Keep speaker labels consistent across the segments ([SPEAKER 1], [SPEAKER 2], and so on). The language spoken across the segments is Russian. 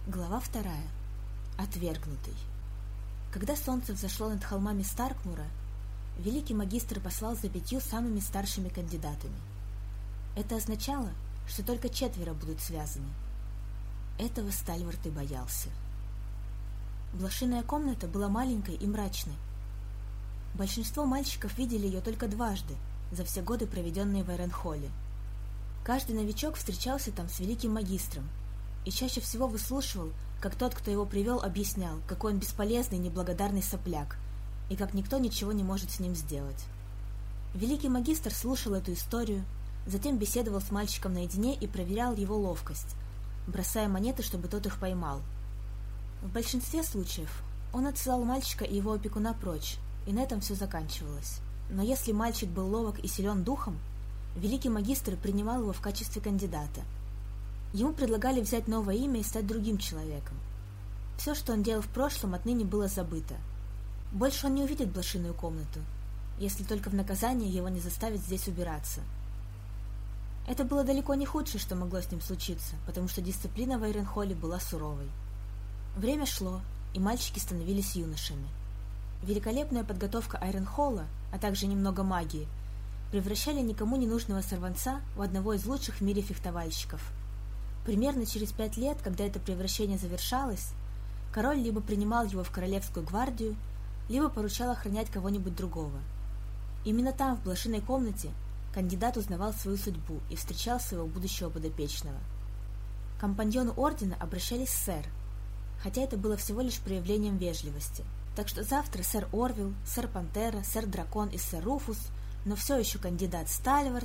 [SPEAKER 1] Глава 2. Отвергнутый. Когда солнце взошло над холмами Старкмура, великий магистр послал за 5 самыми старшими кандидатами. Это означало, что только 4 будут связаны. Этого Стальвард и боялся. Блошиная комната была маленькой и мрачной. Большинство мальчиков видели ее только дважды за все годы, проведенные в Айронхолле. Каждый новичок встречался там с великим магистром и чаще всего выслушивал, как тот, кто его привел, объяснял, какой он бесполезный и неблагодарный сопляк, и как никто ничего не может с ним сделать. Великий магистр слушал эту историю, затем беседовал с мальчиком наедине и проверял его ловкость, бросая монеты, чтобы тот их поймал. В большинстве случаев он отсылал мальчика и его опекуна прочь, и на этом все заканчивалось. Но если мальчик был ловок и силен духом, великий магистр принимал его в качестве кандидата. Ему предлагали взять новое имя и стать другим человеком. Все, что он делал в прошлом, отныне было забыто. Больше он не увидит блошиную комнату, если только в наказание его не заставят здесь убираться. Это было далеко не худшее, что могло с ним случиться, потому что дисциплина в Айронхолле была суровой. Время шло, и мальчики становились юношами. Великолепная подготовка Айронхолла, а также немного магии, превращали никому не нужного сорванца в одного из лучших в мире фехтовальщиков. Примерно через 5 лет, когда это превращение завершалось, король либо принимал его в королевскую гвардию, либо поручал охранять кого-нибудь другого. Именно там, в блошиной комнате, кандидат узнавал свою судьбу и встречал своего будущего подопечного. К компаньону ордена обращались сэр, хотя это было всего лишь проявлением вежливости. Так что завтра сэр Орвилл, сэр Пантера, сэр Дракон и сэр Руфус, но все еще кандидат Стальвард.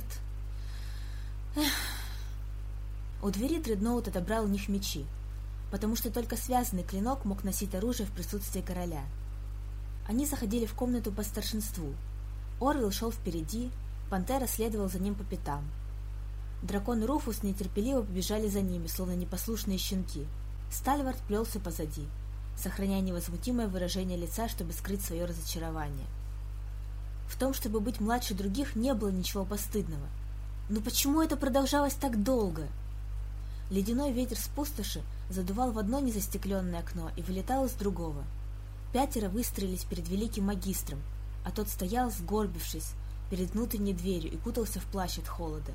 [SPEAKER 1] У двери Дредноут отобрал у них мечи, потому что только связанный клинок мог носить оружие в присутствии короля. Они заходили в комнату по старшинству. Орвилл шел впереди, Пантера следовал за ним по пятам. Дракон и Руфус нетерпеливо побежали за ними, словно непослушные щенки. Стальвард плелся позади, сохраняя невозмутимое выражение лица, чтобы скрыть свое разочарование. В том, чтобы быть младше других, не было ничего постыдного. Но почему это продолжалось так долго? Ледяной ветер с пустоши задувал в одно незастекленное окно и вылетал из другого. 5 выстроились перед великим магистром, а тот стоял, сгорбившись, перед внутренней дверью и кутался в плащ от холода.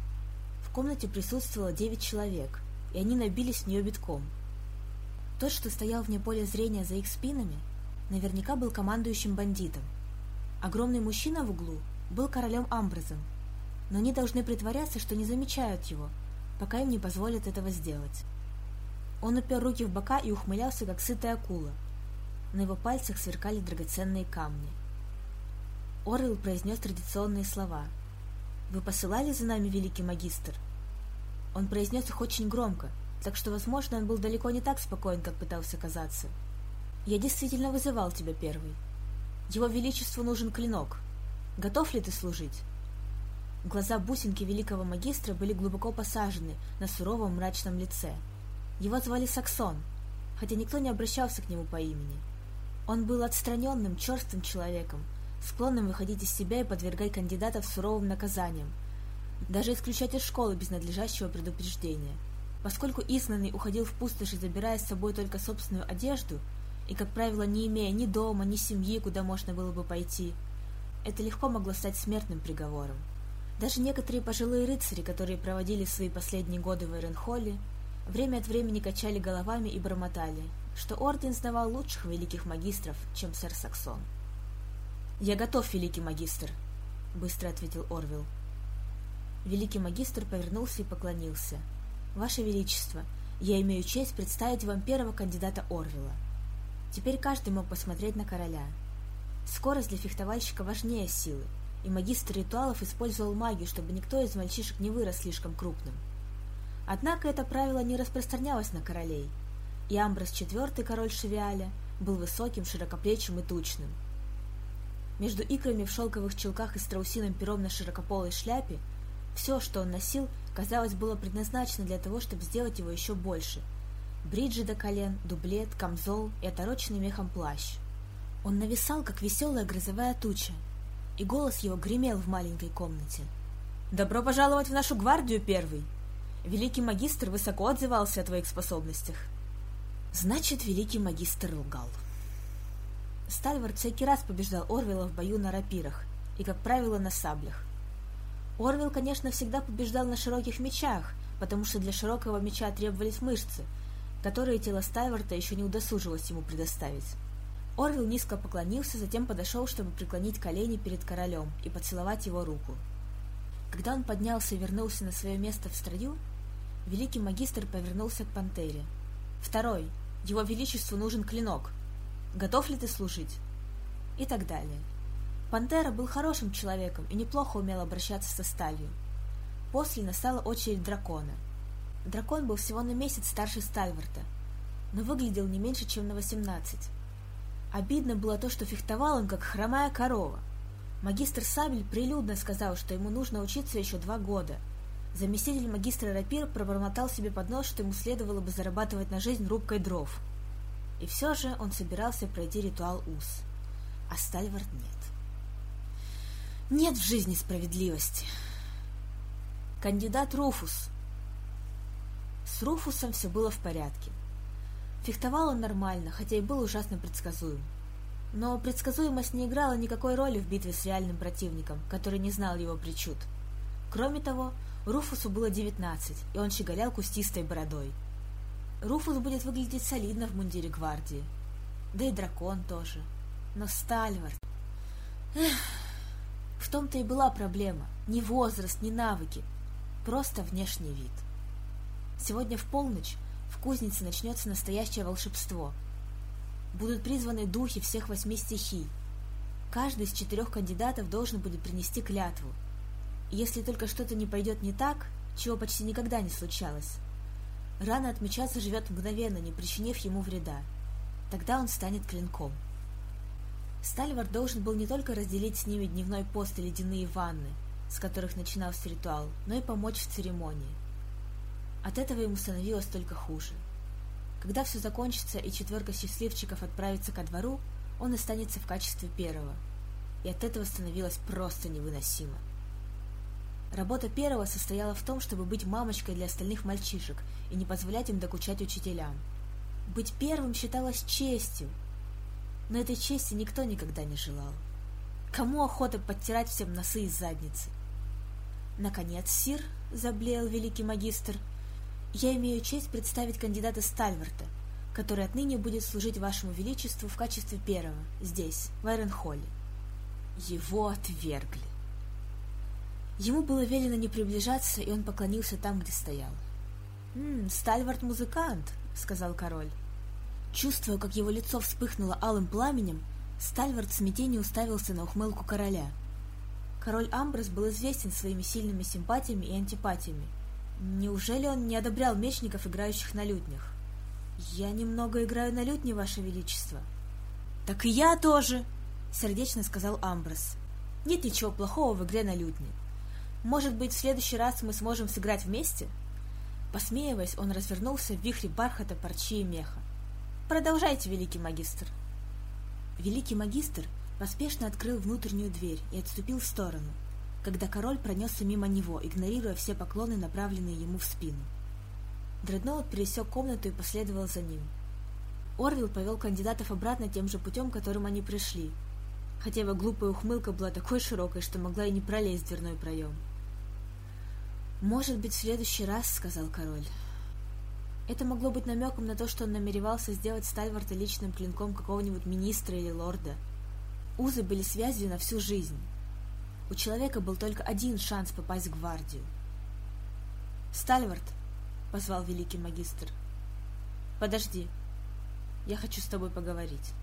[SPEAKER 1] В комнате присутствовало 9 человек, и они набились в нее битком. Тот, что стоял вне поля зрения за их спинами, наверняка был командующим бандитом. Огромный мужчина в углу был королем Амброзом, но они должны притворяться, что не замечают его, пока им не позволят этого сделать. Он упер руки в бока и ухмылялся, как сытая акула. На его пальцах сверкали драгоценные камни. Орвилл произнес традиционные слова. «Вы посылали за нами, великий магистр?» Он произнес их очень громко, так что, возможно, он был далеко не так спокоен, как пытался казаться. «Я действительно вызывал тебя первый. Его величеству нужен клинок. Готов ли ты служить?» Глаза бусинки великого магистра были глубоко посажены на суровом мрачном лице. Его звали Саксон, хотя никто не обращался к нему по имени. Он был отстраненным, черствым человеком, склонным выходить из себя и подвергать кандидатов суровым наказаниям, даже исключать из школы без надлежащего предупреждения. Поскольку изгнанный уходил в пустошь, забирая с собой только собственную одежду, и, как правило, не имея ни дома, ни семьи, куда можно было бы пойти, это легко могло стать смертным приговором. Даже некоторые пожилые рыцари, которые проводили свои последние годы в Айронхолле, время от времени качали головами и бормотали, что орден знавал лучших великих магистров, чем сэр Саксон. «Я готов, великий магистр», — быстро ответил Орвилл. Великий магистр повернулся и поклонился. «Ваше Величество, я имею честь представить вам первого кандидата Орвилла». Теперь каждый мог посмотреть на короля. Скорость для фехтовальщика важнее силы, и магистр ритуалов использовал магию, чтобы никто из мальчишек не вырос слишком крупным. Однако это правило не распространялось на королей, и Амброс IV, король Шевиаля, был высоким, широкоплечим и тучным. Между икрами в шелковых чулках и страусиным пером на широкополой шляпе все, что он носил, казалось, было предназначено для того, чтобы сделать его еще больше. Бриджи до колен, дублет, камзол и отороченный мехом плащ. Он нависал, как веселая грозовая туча, и голос его гремел в маленькой комнате. «Добро пожаловать в нашу гвардию, первый! Великий магистр высоко отзывался о твоих способностях». Значит, великий магистр лгал. Стальвард всякий раз побеждал Орвилла в бою на рапирах и, как правило, на саблях. Орвилл, конечно, всегда побеждал на широких мечах, потому что для широкого меча требовались мышцы, которые тело Стальварда еще не удосужилось ему предоставить. Орвилл низко поклонился, затем подошел, чтобы преклонить колени перед королем и поцеловать его руку. Когда он поднялся и вернулся на свое место в строю, великий магистр повернулся к пантере. «Второй, его величеству нужен клинок. Готов ли ты служить?» И так далее. Пантера был хорошим человеком и неплохо умел обращаться со сталью. После настала очередь дракона. Дракон был всего на месяц старше Стальварда, но выглядел не меньше, чем на 18. Обидно было то, что фехтовал он, как хромая корова. Магистр Сабель прилюдно сказал, что ему нужно учиться еще 2 года. Заместитель магистра рапир пробормотал себе под нос, что ему следовало бы зарабатывать на жизнь рубкой дров. И все же он собирался пройти ритуал уз. А Стальвард нет. Нет в жизни справедливости. Кандидат Руфус. С Руфусом все было в порядке. Фехтовал он нормально, хотя и был ужасно предсказуем. Но предсказуемость не играла никакой роли в битве с реальным противником, который не знал его причуд. Кроме того, Руфусу было 19, и он щеголял кустистой бородой. Руфус будет выглядеть солидно в мундире гвардии. Да и дракон тоже. Но Стальвард... В том-то и была проблема. Ни возраст, ни навыки. Просто внешний вид. Сегодня в полночь в кузнице начнется настоящее волшебство. Будут призваны духи всех 8 стихий. Каждый из 4 кандидатов должен будет принести клятву. И если только что-то не пойдет не так, чего почти никогда не случалось, рана от меча заживет мгновенно, не причинив ему вреда. Тогда он станет клинком. Стальвард должен был не только разделить с ними дневной пост и ледяные ванны, с которых начинался ритуал, но и помочь в церемонии. От этого ему становилось только хуже. Когда все закончится и 4 счастливчиков отправится ко двору, он останется в качестве первого. И от этого становилось просто невыносимо. Работа первого состояла в том, чтобы быть мамочкой для остальных мальчишек и не позволять им докучать учителям. Быть первым считалось честью, но этой чести никто никогда не желал. Кому охота подтирать всем носы и задницы? «Наконец, сир», — заблеял великий магистр, — «я имею честь представить кандидата Стальварда, который отныне будет служить вашему величеству в качестве первого, здесь, в Айронхолле». Его отвергли. Ему было велено не приближаться, и он поклонился там, где стоял. «Стальвард музыкант», — сказал король. Чувствуя, как его лицо вспыхнуло алым пламенем, Стальвард в смятении уставился на ухмылку короля. Король Амброс был известен своими сильными симпатиями и антипатиями. Неужели он не одобрял мечников, играющих на лютнях? «Я немного играю на лютне, ваше величество». «Так и я тоже», — сердечно сказал Амброс. «Нет ничего плохого в игре на лютне. Может быть, в следующий раз мы сможем сыграть вместе?» Посмеиваясь, он развернулся в вихре бархата, парчи и меха. «Продолжайте, великий магистр». Великий магистр поспешно открыл внутреннюю дверь и отступил в сторону, когда король пронесся мимо него, игнорируя все поклоны, направленные ему в спину. Дредноут пересек комнату и последовал за ним. Орвилл повел кандидатов обратно тем же путем, которым они пришли, хотя его глупая ухмылка была такой широкой, что могла и не пролезть в дверной проем. «Может быть, в следующий раз», — сказал король. Это могло быть намеком на то, что он намеревался сделать Стальварда личным клинком какого-нибудь министра или лорда. Узы были связью на всю жизнь. У человека был только один шанс попасть в гвардию. «Стальвард», — позвал великий магистр, — «подожди, я хочу с тобой поговорить».